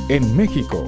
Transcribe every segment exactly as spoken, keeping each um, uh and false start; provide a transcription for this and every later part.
en México.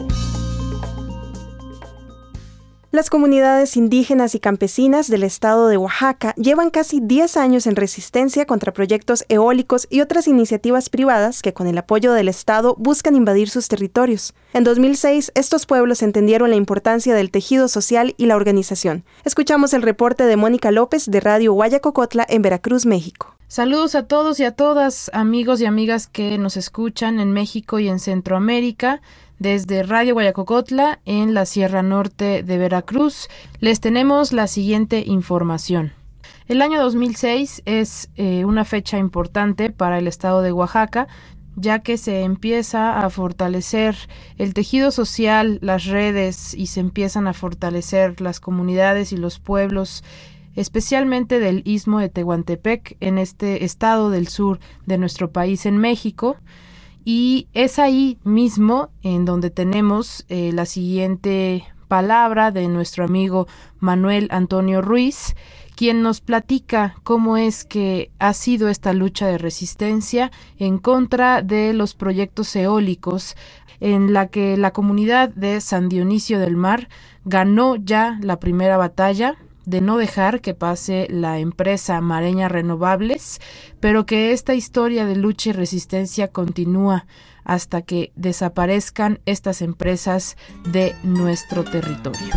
Las comunidades indígenas y campesinas del estado de Oaxaca llevan casi diez años en resistencia contra proyectos eólicos y otras iniciativas privadas que con el apoyo del Estado buscan invadir sus territorios. En dos mil seis, estos pueblos entendieron la importancia del tejido social y la organización. Escuchamos el reporte de Mónica López de Radio Guayacocotla en Veracruz, México. Saludos a todos y a todas, amigos y amigas que nos escuchan en México y en Centroamérica. Desde Radio Guayacocotla, en la Sierra Norte de Veracruz, les tenemos la siguiente información. El año dos mil seis es eh, una fecha importante para el estado de Oaxaca, ya que se empieza a fortalecer el tejido social, las redes, y se empiezan a fortalecer las comunidades y los pueblos, especialmente del Istmo de Tehuantepec, en este estado del sur de nuestro país, en México. Y es ahí mismo en donde tenemos eh, la siguiente palabra de nuestro amigo Manuel Antonio Ruiz, quien nos platica cómo es que ha sido esta lucha de resistencia en contra de los proyectos eólicos, en la que la comunidad de San Dionisio del Mar ganó ya la primera batalla de no dejar que pase la empresa Mareña Renovables, pero que esta historia de lucha y resistencia continúa hasta que desaparezcan estas empresas de nuestro territorio.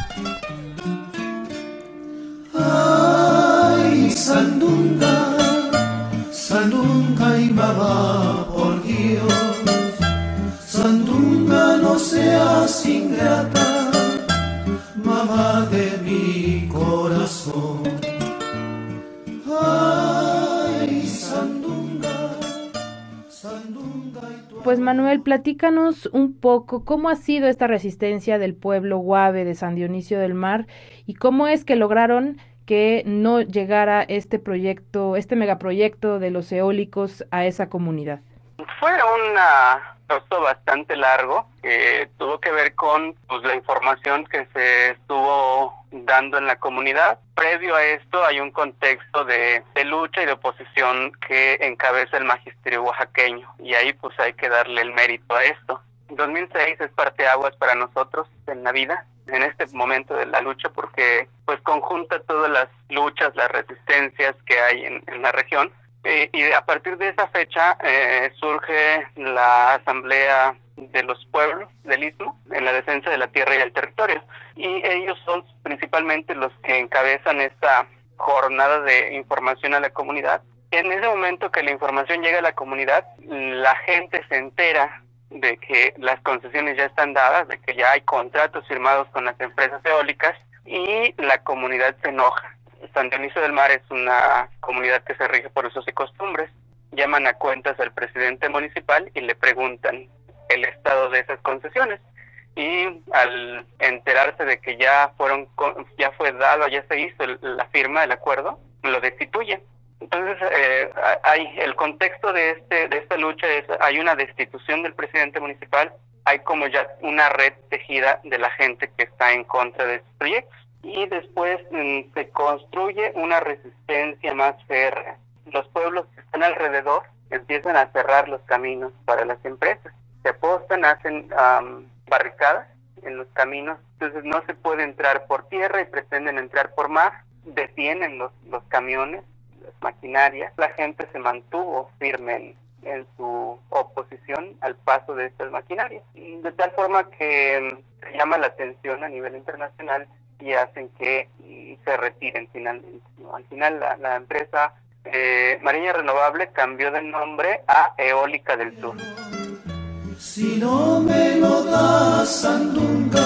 Ay, Sandunga, Sandunga y mamá, por Dios, Sandunga, no seas ingrata, mamá de mi corazón. Ay, Sandunga, Sandunga y tu... Pues Manuel, platícanos un poco cómo ha sido esta resistencia del pueblo Guave de San Dionisio del Mar y cómo es que lograron que no llegara este proyecto, este megaproyecto de los eólicos a esa comunidad. Fue una proceso bastante largo que tuvo que ver con pues, la información que se estuvo dando en la comunidad. Previo a esto hay un contexto de, de lucha y de oposición que encabeza el magisterio oaxaqueño, y ahí pues hay que darle el mérito a esto. dos mil seis es parteaguas para nosotros en la vida, en este momento de la lucha, porque pues conjunta todas las luchas, las resistencias que hay en, en la región. Eh, y a partir de esa fecha eh, surge la Asamblea de los Pueblos del Istmo en la defensa de la tierra y el territorio. Y ellos son principalmente los que encabezan esta jornada de información a la comunidad. En ese momento que la información llega a la comunidad, la gente se entera de que las concesiones ya están dadas, de que ya hay contratos firmados con las empresas eólicas, y la comunidad se enoja. San Dionisio del Mar es una comunidad que se rige por usos y costumbres. Llaman a cuentas al presidente municipal y le preguntan el estado de esas concesiones. Y al enterarse de que ya fueron ya fue dado, ya se hizo la firma del acuerdo, lo destituyen. Entonces, eh, hay el contexto de este de esta lucha es hay una destitución del presidente municipal, hay como ya una red tejida de la gente que está en contra de estos proyectos. Y después mm, se construye una resistencia más férrea. Los pueblos que están alrededor empiezan a cerrar los caminos para las empresas. Se apostan, hacen um, barricadas en los caminos, entonces no se puede entrar por tierra y pretenden entrar por mar. Detienen los, los camiones, las maquinarias. La gente se mantuvo firme en, en su oposición al paso de estas maquinarias, de tal forma que um, se llama la atención a nivel internacional y hacen que se retiren finalmente, ¿no? Al final la, la empresa eh, Mareña Renovable cambió de nombre a Eólica del Sur. Si no me lo das, Sandunga,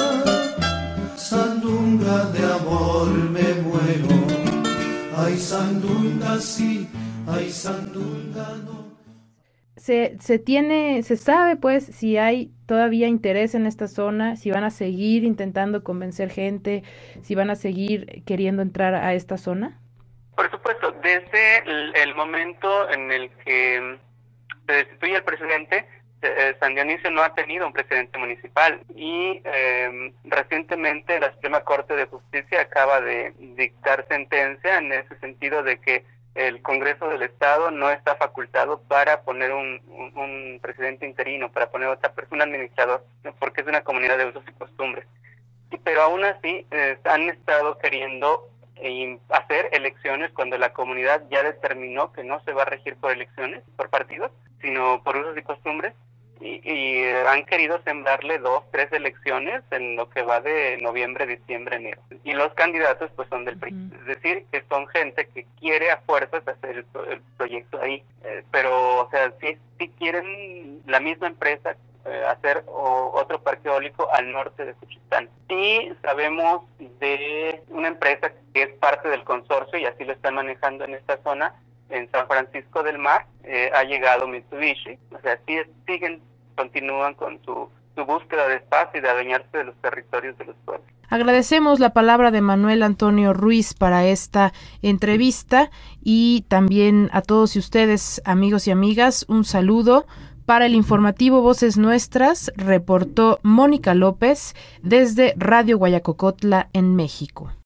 Sandunga, de amor me muero. Ay, Sandunga sí, ay, Sandunga no. Se, se tiene, se sabe pues si hay todavía interés en esta zona, si van a seguir intentando convencer gente, si van a seguir queriendo entrar a esta zona. Por supuesto, desde el, el momento en el que se destituye el presidente, eh, San Dionisio no ha tenido un presidente municipal y eh, recientemente la Suprema Corte de Justicia acaba de dictar sentencia en ese sentido de que el Congreso del Estado no está facultado para poner un, un, un presidente interino, para poner otra persona, un administrador, porque es una comunidad de usos y costumbres. Pero aún así eh, han estado queriendo eh, hacer elecciones cuando la comunidad ya determinó que no se va a regir por elecciones, por partidos, sino por usos y costumbres. Y, y han querido sembrarle dos, tres elecciones en lo que va de noviembre, diciembre, enero. Y los candidatos pues son del P R I. Uh-huh. Es decir, que son gente que quiere a fuerzas hacer el, el proyecto ahí. Eh, pero, o sea, sí, sí quieren la misma empresa eh, hacer o, otro parque eólico al norte de Juchitán. Y sabemos de una empresa que es parte del consorcio y así lo están manejando en esta zona, en San Francisco del Mar, eh, ha llegado Mitsubishi, o sea, sí, siguen, continúan con su, su búsqueda de espacio y de adueñarse de los territorios de los pueblos. Agradecemos la palabra de Manuel Antonio Ruiz para esta entrevista y también a todos y ustedes, amigos y amigas, un saludo. Para el informativo Voces Nuestras, reportó Mónica López desde Radio Guayacocotla en México.